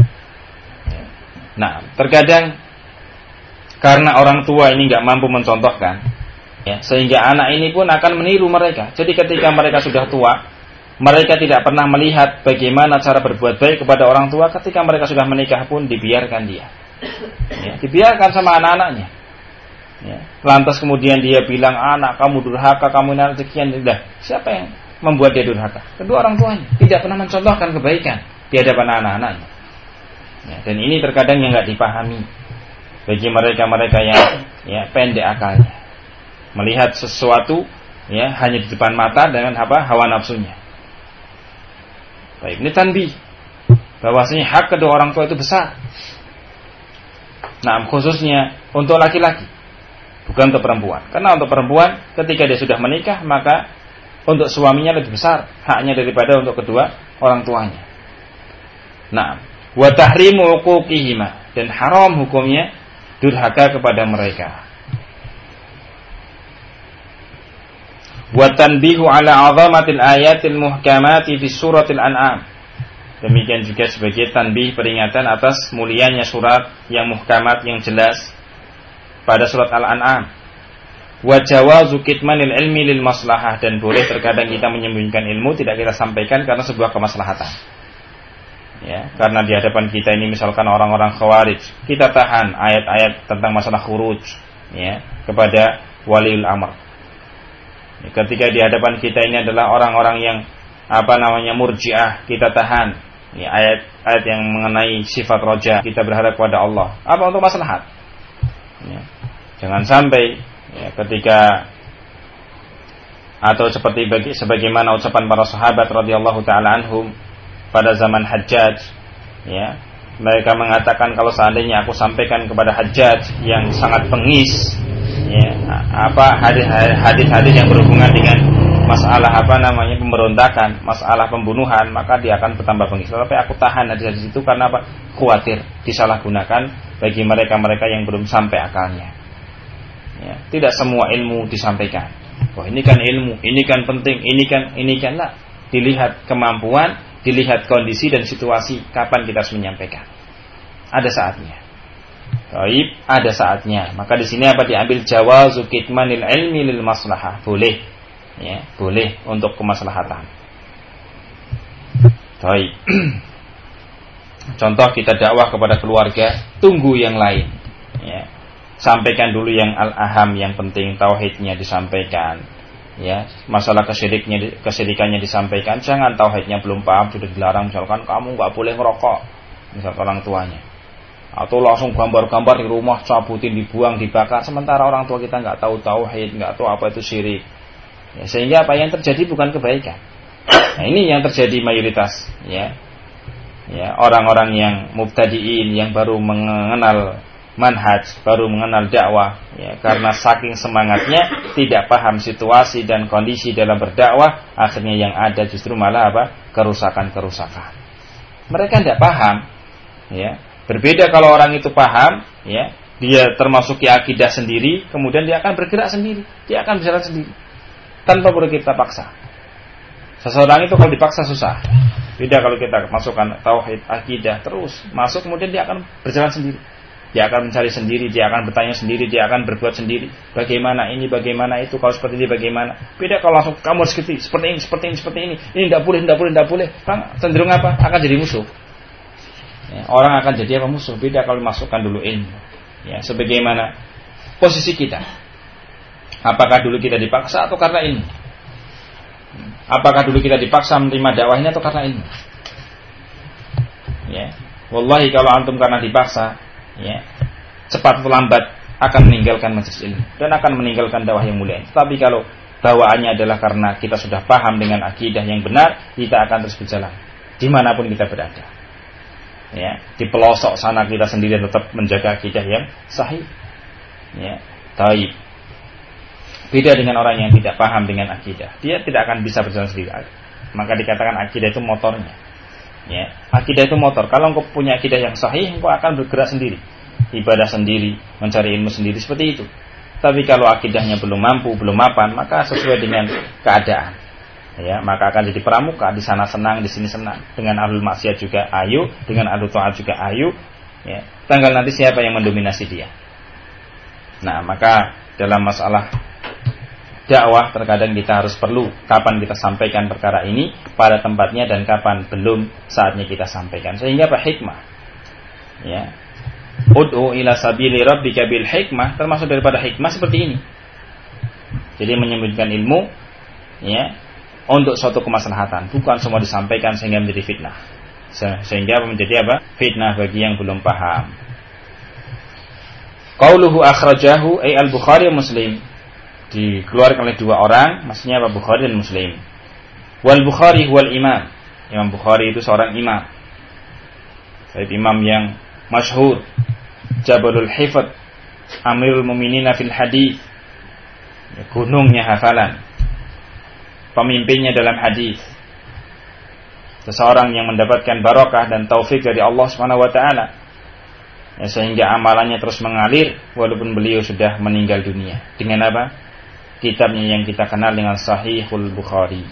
Nah, terkadang karena orang tua ini nggak mampu mencontohkan, ya, sehingga anak ini pun akan meniru mereka. Jadi ketika mereka sudah tua, mereka tidak pernah melihat bagaimana cara berbuat baik kepada orang tua. Ketika mereka sudah menikah pun dibiarkan dia, ya, dibiarkan sama anak-anaknya. Ya. Lantas kemudian dia bilang, anak kamu durhaka, kamu ini sekian. Siapa yang membuat dia durhaka? Kedua orang tuanya. Tidak pernah mencontohkan kebaikan di hadapan anak-anaknya. Ya, dan ini terkadang yang nggak dipahami bagi mereka-mereka yang, ya, pendek akalnya, melihat sesuatu, ya, hanya di depan mata dengan hawa nafsunya. Baik, ini tanbih bahwasanya hak kedua orang tua itu besar. Nah, khususnya untuk laki-laki, bukan untuk perempuan. Karena untuk perempuan ketika dia sudah menikah, maka untuk suaminya lebih besar haknya daripada untuk kedua orang tuanya. Nah, wa tahrimu uquqihima, dan haram hukumnya durhaka kepada mereka. Wa tanbihu ala 'azamatil ayatil muhkamati fi suratil an'am. Demikian juga sebagai tanbih, peringatan atas mulianya surat yang muhkamat, yang jelas pada surat Al-An'am. Wa jawazu kitmanil ilmi lil maslahah, dan boleh terkadang kita menyembunyikan ilmu, tidak kita sampaikan karena sebuah kemaslahatan. Ya, karena di hadapan kita ini misalkan orang-orang khawarij, kita tahan ayat-ayat tentang masalah khuruj, ya, kepada waliul amr. Ketika di hadapan kita ini adalah orang-orang yang murji'ah, kita tahan. Ayat-ayat yang mengenai sifat roja, kita berharap kepada Allah. Apa untuk maslahat? Jangan sampai ketika atau seperti sebagaimana ucapan para sahabat radhiyallahu taala anhum pada zaman Hajjaj, mereka mengatakan kalau seandainya aku sampaikan kepada Hajjaj yang sangat pengis hadis-hadis yang berhubungan dengan masalah pemberontakan, masalah pembunuhan, maka dia akan bertambah pengis. Tapi aku tahan hadis-hadis itu karena khawatir disalahgunakan bagi mereka-mereka yang belum sampai akalnya. Tidak semua ilmu disampaikan. Wah, ini kan ilmu, ini kan penting, ini kan lah. Dilihat kemampuan, dilihat kondisi dan situasi kapan kita harus menyampaikan. Ada saatnya. Baik, ada saatnya. Maka di sini diambil jawazu kitmanil ilmi lil maslahah. Boleh. Boleh untuk kemaslahatan. Baik. Contoh kita dakwah kepada keluarga, tunggu yang lain. Sampaikan dulu yang al-aham, yang penting tauhidnya disampaikan. Masalah kesyirikannya disampaikan. Jangan tauhidnya belum paham sudah dilarang, misalkan kamu enggak boleh ngerokok, misal orang tuanya. Atau langsung gambar-gambar di rumah, cabutin, dibuang, dibakar, sementara orang tua kita enggak tahu tauhid, enggak tahu apa itu syirik. Sehingga apa yang terjadi bukan kebaikan. Nah, ini yang terjadi mayoritas, orang-orang yang mubtadiin, yang baru mengenal manhaj, baru mengenal dakwah, karena saking semangatnya tidak paham situasi dan kondisi dalam berdakwah, akhirnya yang ada justru malah kerusakan-kerusakan. Mereka tidak paham, Berbeda kalau orang itu paham, dia termasuki akidah sendiri, kemudian dia akan bergerak sendiri, dia akan berjalan sendiri, tanpa perlu kita paksa. Seseorang itu kalau dipaksa susah. Beda kalau kita masukkan tauhid, akidah, terus masuk, kemudian dia akan berjalan sendiri. Dia akan mencari sendiri, dia akan bertanya sendiri, dia akan berbuat sendiri. Bagaimana ini, bagaimana itu, kalau seperti ini bagaimana. Beda kalau langsung kamu seperti ini. Ini tidak boleh. Cenderung akan jadi musuh. Orang akan jadi musuh. Beda kalau dimasukkan dulu ilmu. Sebagaimana posisi kita. Apakah dulu kita dipaksa atau karena ilmu? Apakah dulu kita dipaksa menerima dakwahnya atau karena ilmu? Wallahi kalau antum karena dipaksa, cepat atau lambat akan meninggalkan majelis ilmu dan akan meninggalkan dakwah yang mulia. Tapi kalau bawaannya adalah karena kita sudah paham dengan akidah yang benar, kita akan terus berjalan dimanapun kita berada. Di pelosok sana kita sendiri tetap menjaga akidah yang sahih. Taib. Beda dengan orang yang tidak paham dengan akidah, dia tidak akan bisa berjalan sendiri. Maka dikatakan akidah itu motornya. Akidah itu motor. Kalau engkau punya akidah yang sahih, engkau akan bergerak sendiri, ibadah sendiri, mencari ilmu sendiri, seperti itu. Tapi kalau akidahnya belum mampu, belum mapan, maka sesuai dengan keadaan, maka akan jadi pramuka, di sana senang, di sini senang. Dengan ahlul maksiat juga ayu, dengan ahlul taat juga ayu. Tinggal nanti siapa yang mendominasi dia. Nah, maka dalam masalah dakwah terkadang kita harus perlu kapan kita sampaikan perkara ini pada tempatnya dan kapan belum saatnya kita sampaikan. Sehingga hikmah. Ud'u ila sabili rabbika bil hikmah, termasuk daripada hikmah seperti ini. Jadi menyembunyikan ilmu untuk suatu kemaslahatan, bukan semua disampaikan sehingga menjadi fitnah. Sehingga menjadi fitnah bagi yang belum paham. Qauluhu akhrajahu ay al-Bukhari wa Muslim. Dikeluarkan oleh dua orang, maksudnya Bukhari dan Muslim. Wal Bukhari huwal imam. Imam Bukhari itu seorang imam. Imam yang masyhur, Jabalul Hifdz, Amirul Mu'minina fil Hadis. Gunungnya hafalan. Pemimpinnya dalam hadis. Seseorang yang mendapatkan barakah dan taufik dari Allah Subhanahu wa taala. Sehingga amalannya terus mengalir walaupun beliau sudah meninggal dunia. Dengan apa? Kitabnya yang kita kenal dengan Sahihul Bukhari.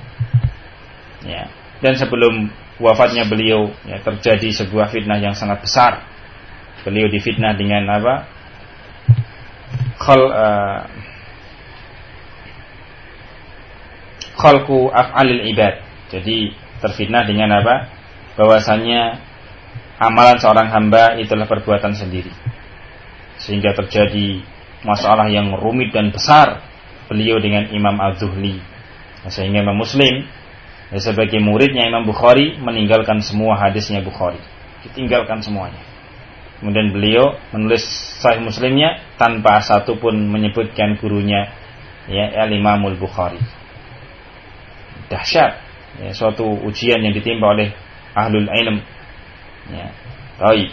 Dan sebelum wafatnya beliau, terjadi sebuah fitnah yang sangat besar. Beliau difitnah dengan khalqu af'alil ibad. Jadi terfitnah dengan bahwasanya amalan seorang hamba itulah perbuatan sendiri. Sehingga terjadi masalah yang rumit dan besar beliau dengan Imam Az-Zuhli. Sehingga Imam Muslim sebagai muridnya Imam Bukhari meninggalkan semua hadisnya Bukhari, ditinggalkan semuanya. Kemudian beliau menulis Sahih Muslimnya tanpa satu pun menyebutkan gurunya, ya, Al-Imamul Bukhari. Dahsyat, ya, suatu ujian yang ditimpa oleh ahlul ilm. Ya, baik.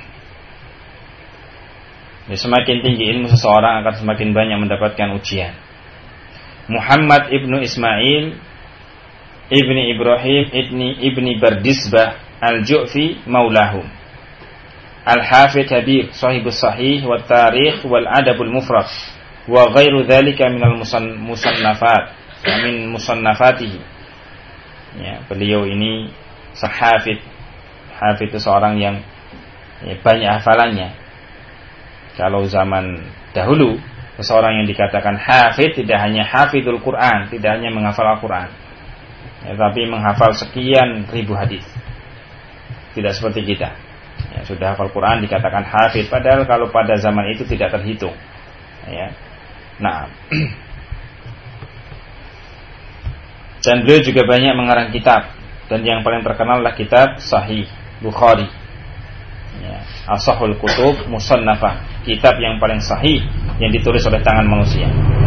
Ya, semakin tinggi ilmu seseorang akan semakin banyak mendapatkan ujian. Muhammad ibnu Ismail ibni Ibrahim ibni Bardisbah al-Ju'fi maulahum al-Hafidh Kabir sahibus sahih wa tarikh wal adabul mufrad wa ghairu dhalika minal musannafat min musannafatihi. Ya, beliau ini sahafid. Hafid itu seorang yang, ya, banyak hafalannya. Kalau zaman dahulu seseorang yang dikatakan hafid tidak hanya hafidul Quran, tidak hanya menghafal Al-Quran, ya, tapi menghafal sekian ribu hadis. Tidak seperti kita, ya, sudah hafal Quran dikatakan hafid, padahal kalau pada zaman itu tidak terhitung, ya. Nah, dan beliau juga banyak mengarang kitab, dan yang paling terkenal adalah kitab Sahih Bukhari, ya, Ashahul Kutub Musannafah, kitab yang paling sahih yang ditulis oleh tangan manusia.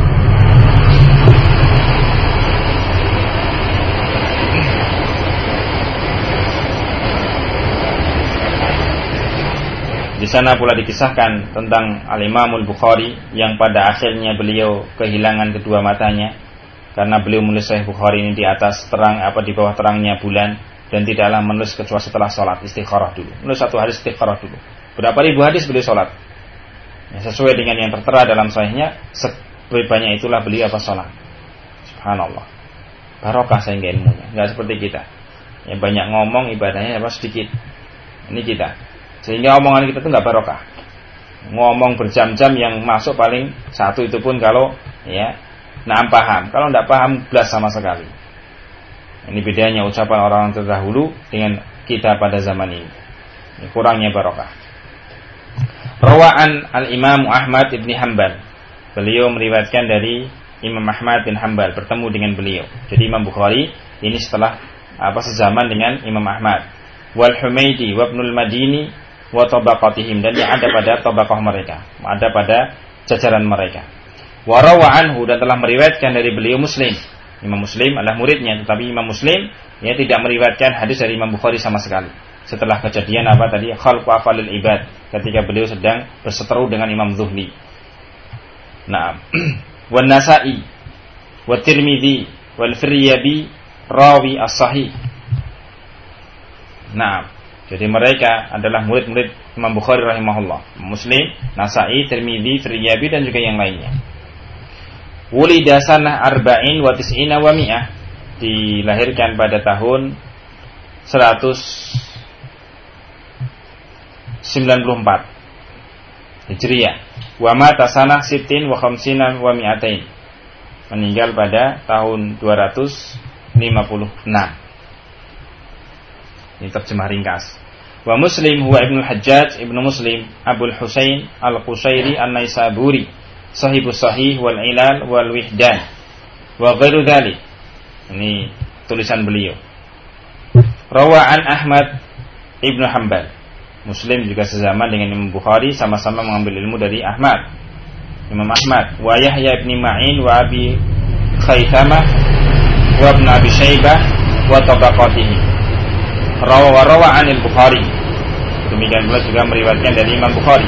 Di sana pula dikisahkan tentang Al-Imamul Bukhari yang pada akhirnya beliau kehilangan kedua matanya karena beliau menulis Sahih Bukhari ini di atas terang, di bawah terangnya bulan, dan tidaklah menulis kecuali setelah sholat istikharah dulu. Menulis satu hadis istikharah dulu. Berapa ribu hadis beliau sholat, ya, sesuai dengan yang tertera dalam sahihnya. Sebanyak itulah beliau sholat. Subhanallah, barokah sehingga ilmunya. Nggak seperti kita, ya, banyak ngomong ibadahnya sedikit. Ini kita, sehingga omongan kita itu nggak barokah. Ngomong berjam-jam yang masuk paling satu, itu pun kalau, ya, paham. Kalau nggak paham belas sama sekali. Ini bedanya ucapan orang terdahulu dengan kita pada zaman ini. Ini kurangnya barokah. Rawaan Al-Imam Ahmad ibni Hanbal. Beliau meriwayatkan dari Imam Ahmad bin Hanbal, bertemu dengan beliau. Jadi Imam Bukhari ini setelah sezaman dengan Imam Ahmad. Wal Humaydi wa Ibnul Madini wa tabaqatihim, dan dia ada pada tabaqah mereka, ada pada jajaran mereka. Wa rawa anhu, dan telah meriwayatkan dari beliau Muslim. Imam Muslim adalah muridnya, tetapi Imam Muslim, ya, tidak meriwayatkan hadis dari Imam Bukhari sama sekali. Setelah kejadian khalqu afalil ibad, ketika beliau sedang berseteru dengan Imam Zuhli. Nah, wan Nasa'i wa Tirmidzi wal Firyabi rawi as-sahih. Nah, jadi mereka adalah murid-murid Imam Bukhari rahimahullah. Muslim, Nasa'i, Tirmidzi, Firyabi, dan juga yang lainnya. Wulida sanah arba'in wa tis'ina wa mi'ah, dilahirkan pada tahun 194 Hijriah. Wa mata sanah sittin wa khamsina wa mi'atain, meninggal pada tahun 256. Ini terjemah ringkas. Wa Muslim huwa Ibnu Hajjaj Ibnu Muslim Abul Husain Al-Qushairi An-Naisaburi Sahibus Sahih wal Ilal wal Wihdan wa ghairu dzalik. Ini tulisan beliau. Rawaan Ahmad Ibnu Hanbal. Muslim juga sezaman dengan Imam Bukhari, sama-sama mengambil ilmu dari Imam Ahmad. Wa Yahya ibn Ma'in wa Abi Khaythamah wa Ibn Abi Syaibah wa tabaqatihi. Rawa anil Bukhari. Demikian pula juga meriwayatkan dari Imam Bukhari.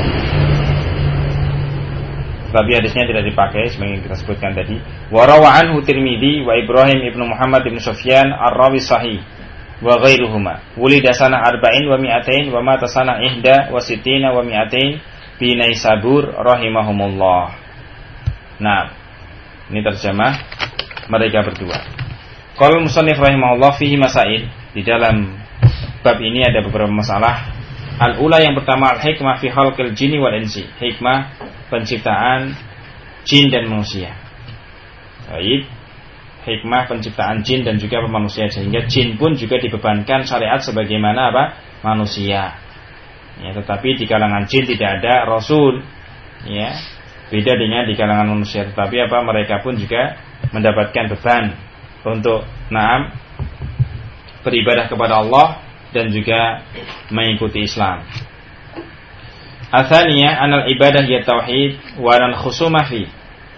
Tapi hadisnya tidak dipakai sebagai yang kita sebutkan tadi. Wa rawa anhu Tirmidzi wa Ibrahim ibnu Muhammad ibnu Sufyan ar-rawi sahih wa ghairuhuma. Wulida sanah arba'in wa mi'atain wa mata sanah ihda wa sittina wa mi'atain bi Naisabur rahimahumullah. Nah, ini terjemah mereka berdua. Qala musannif rahimahullah fihi masail. Di dalam bab ini ada beberapa masalah. Al-ula, yang pertama, al-hikmah fi khalqil jinni wal insi. Hikmah penciptaan jin dan manusia. Baik, hikmah penciptaan jin dan juga manusia, sehingga jin pun juga dibebankan syariat sebagaimana manusia. Ya, tetapi di kalangan jin tidak ada rasul. Ya, Beda dengan di kalangan manusia, tetapi mereka pun juga mendapatkan beban untuk beribadah kepada Allah dan juga mengikuti Islam. Atsaniyah anal ibadah ya tauhid wa lan khusumah fi.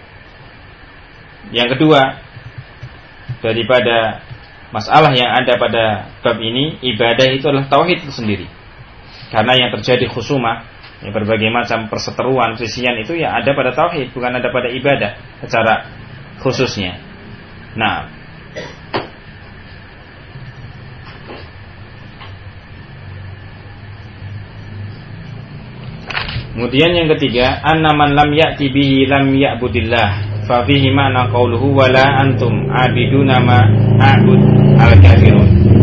Yang kedua, daripada masalah yang ada pada bab ini, ibadah itu adalah tauhid itu sendiri. Karena yang terjadi khusumah, berbagai macam perseteruan, perselisihan itu ya ada pada tauhid, bukan ada pada ibadah secara khususnya. Nah, kemudian yang ketiga, anna man lam ya'ti bihi lam ya'budillah. Fa fihi ma'na qauluhu wa la antum 'abiduna ma a'bud al-kafirun.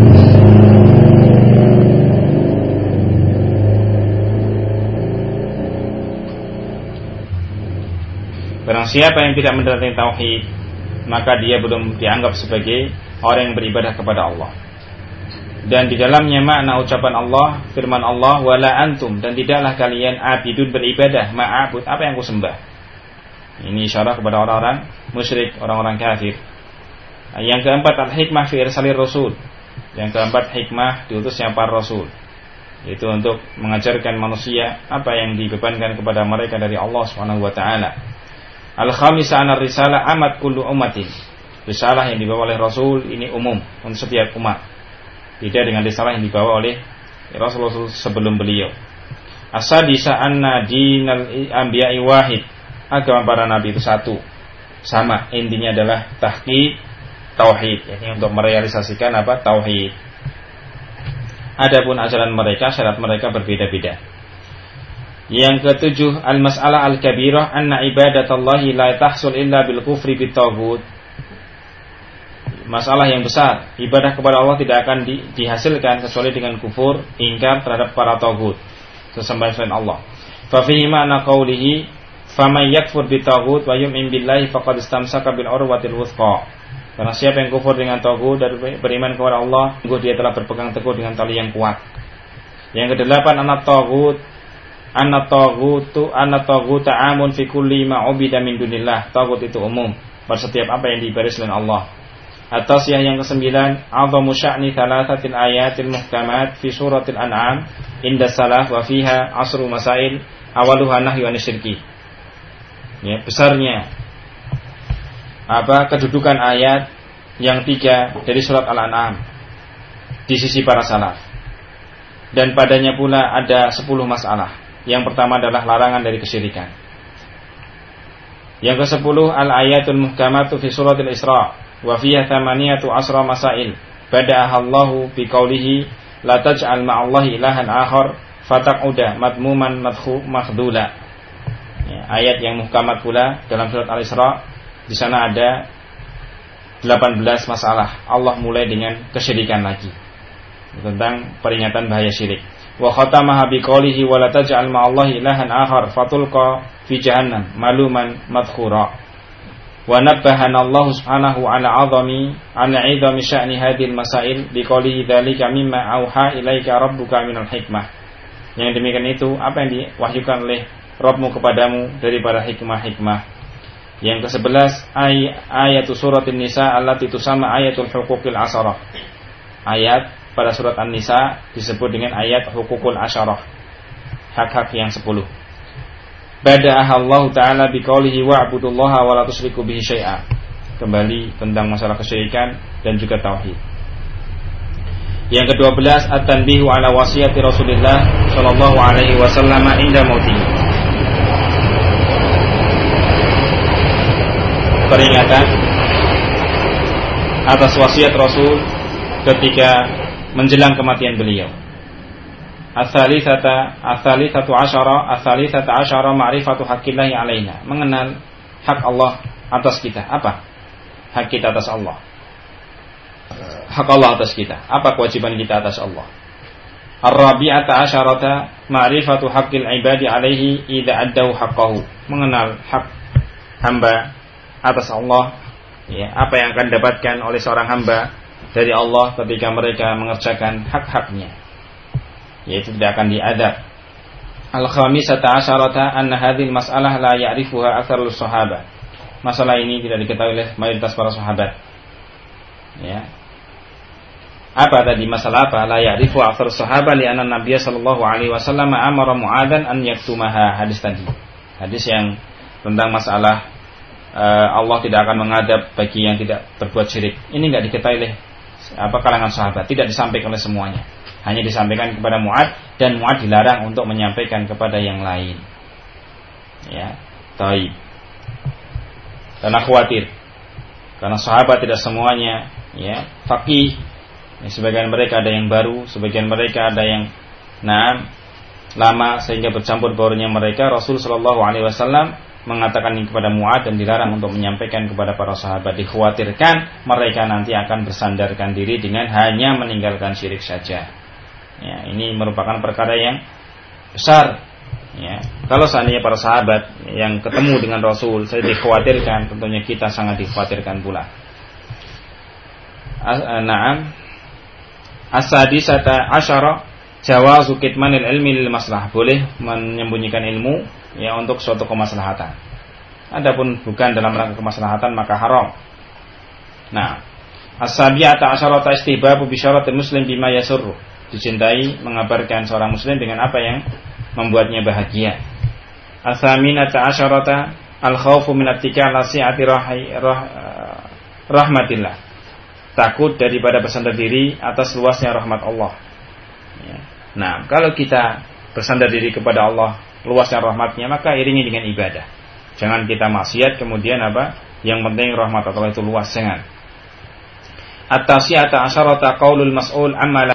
Barang siapa yang tidak mendatangi tauhid, maka dia belum dianggap sebagai orang yang beribadah kepada Allah. Dan di dalamnya makna ucapan Allah, firman Allah, wala antum, dan tidaklah kalian abidun beribadah, ma'abud, apa yang aku sembah. Ini isyarat kepada orang-orang musyrik, orang-orang kafir. Yang keempat, al-hikmah fi irsalir rasul. Yang keempat, hikmah diutusnya para rasul, itu untuk mengajarkan manusia apa yang dibebankan kepada mereka dari Allah Subhanahu wa taala. Al-khamisah anar risalah amat kullu ummatin. Risalah yang dibawa oleh rasul ini umum untuk setiap umat. Beda dengan risalah yang dibawa oleh Rasul sebelum beliau. As-sadisa anna dinal anbiya'i wahid. Agama para nabi itu satu, sama, intinya adalah tahqiq tauhid, ini untuk merealisasikan tauhid. Adapun ajaran mereka, syarat mereka berbeda-beda. Yang ketujuh, al-mas'alah al-kabirah anna ibadatallahi la tahsul illa bil kufri bit taghut. Masalah yang besar, ibadah kepada Allah tidak akan dihasilkan kecuali dengan kufur, ingkar terhadap para taghut, sesembahan selain Allah. Fa fihi ma'na qawlihi faman yakfur bitaghut wa yu'min billahi faqad istamsaka bil urwatil wuthqa. Karena siapa yang kufur dengan taghut dan beriman kepada Allah, dia telah berpegang teguh dengan tali yang kuat. Yang kedelapan, anat taghut ta'amun fi kulli ma ubida min dunillah. Taghut itu umum pada setiap apa yang diibadahi selain Allah. At-tasiyah yang kesembilan, 'azamu sya'ni thalathatil ayatil muhkamat fi suratil an'am inda salaf wa fiha asru masail awaluha nahyu anisyirki. Ya, besarnya kedudukan ayat yang 3 dari surat Al-An'am di sisi para salaf. Dan padanya pula ada 10 masalah. Yang pertama adalah larangan dari kesyirikan. Yang ke-10, al-ayatul muhkamatu fi suratil Isra wa fiha 18 masail. Bada'ahallahu bi qawlihi la taj'al ma'allahi ilahan akhar fataq'uda madmuman makhdula. Ya, ayat yang muhkamat pula dalam surat Al-Isra, di sana ada 18 masalah. Allah mulai dengan kesyirikan lagi, tentang peringatan bahaya syirik. Wa khatamaha biqaulihi wa la taj'al ma'allahi ilahan akhar fatulqa fi jahannam maluman madkhura. Wa nabbahana Allah subhanahu ala 'idami sya'ni hadhil masail biqaulihi dzalika mimma auha ilaika rabbuka minal hikmah. Yang demikian itu apa yang diwahyukan oleh Rabbmu kepadamu daripada hikmah-hikmah. Yang ke-11, ayat surat An-Nisa allati tusamma ayatul huquqil asyarah. Ayat pada surat An-Nisa disebut dengan ayat huququl asyarah, hak-hak yang 10. Bada'ah Allah Ta'ala biqaulihi wa'budullaha wa la tusyriku bihi syai'a. Kembali tentang masalah kesyirikan dan juga tauhid. Yang ke-12, at-tanbihu ala wasiyati Rasulullah sallallahu alaihi wasallam inda mautihi. Peringatan atas wasiat Rasul ketika menjelang kematian beliau. Ats-tsalitsata asyara ma'rifatu haqqillahi alaina. Mengenal hak Allah atas kita. Apa hak kita atas Allah? Hak Allah atas kita. Apa kewajiban kita atas Allah? Ar-rabi'ata asyarata ma'rifatu haqqil ibadi alaihi idza addau haqqahu. Mengenal hak hamba atas Allah, ya, apa yang akan didapatkan oleh seorang hamba dari Allah ketika mereka mengerjakan hak-haknya, yaitu tidak akan diadab. Al-khamisata asyarata anna hadhil mas'alah la ya'rifuha aktsarul sahabah. Masalah ini tidak diketahui oleh mayoritas para sahabat. Ya. Apa tadi masalah apa? La ya'rifu aktsarus sahabah li'anna Nabiy sallallahu alaihi wasallam amara Mu'adzan an yaktumaha. Hadis tadi. Hadis yang tentang masalah Allah tidak akan mengadab bagi yang tidak berbuat syirik. Ini enggak diketahui oleh kalangan sahabat, tidak disampaikan oleh semuanya. Hanya disampaikan kepada Mu'adz, dan Mu'adz dilarang untuk menyampaikan kepada yang lain. Ya, taib. Karena khawatir. Karena sahabat tidak semuanya ya faqih. Ya, sebagian mereka ada yang baru, sebagian mereka ada yang lama, sehingga bercampur baurnya mereka. Rasul sallallahu alaihi wasallam mengatakan ini kepada Mu'adz dan dilarang untuk menyampaikan kepada para sahabat. Dikhawatirkan mereka nanti akan bersandarkan diri dengan hanya meninggalkan syirik saja. Ya, ini merupakan perkara yang besar. Ya, kalau seandainya para sahabat yang ketemu dengan Rasul saya dikhawatirkan, tentunya kita sangat dikhawatirkan pula. Naam. As-sadisata asyara jawazu kitmanil ilmi lil maslah. Boleh menyembunyikan ilmu ya untuk suatu kemaslahatan. Adapun bukan dalam rangka kemaslahatan maka haram. Nah, as-sabiata asyarata istihbabu bi syaratil muslim bima yasurru. Dicintai mengabarkan seorang muslim dengan apa yang membuatnya bahagia. As-saminata asyarata al-khawfu min attikal lasi'ati rahmatillah. Takut daripada bersandar diri atas luasnya rahmat Allah. Ya. Nah, kalau kita bersandar diri kepada Allah, luasnya rahmatnya, maka iringi dengan ibadah. Jangan kita maksiat kemudian yang penting rahmat Allah itu luas, jangan. At-tasi'ata asyarata qaulul mas'ul amma